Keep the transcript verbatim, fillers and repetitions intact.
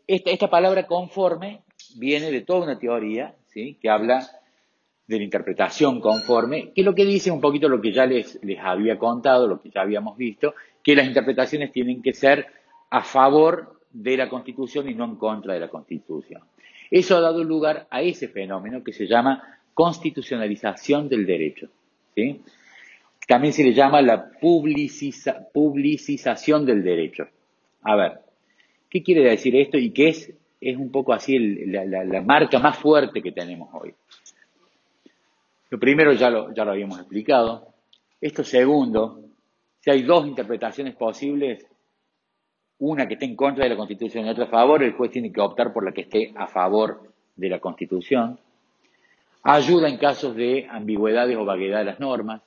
esta, esta palabra conforme viene de toda una teoría, ¿sí?, que habla de la interpretación conforme, que lo que dice un poquito lo que ya les, les había contado, lo que ya habíamos visto, que las interpretaciones tienen que ser a favor de la Constitución y no en contra de la Constitución. Eso ha dado lugar a ese fenómeno que se llama constitucionalización del derecho, ¿sí? También se le llama la publiciza, publicización del derecho. A ver, ¿qué quiere decir esto y qué es, es un poco así el, la, la, la marca más fuerte que tenemos hoy? Lo primero ya lo, ya lo habíamos explicado. Esto segundo, si hay dos interpretaciones posibles, una que esté en contra de la Constitución y otra a favor, el juez tiene que optar por la que esté a favor de la Constitución. Ayuda en casos de ambigüedades o vaguedad de las normas.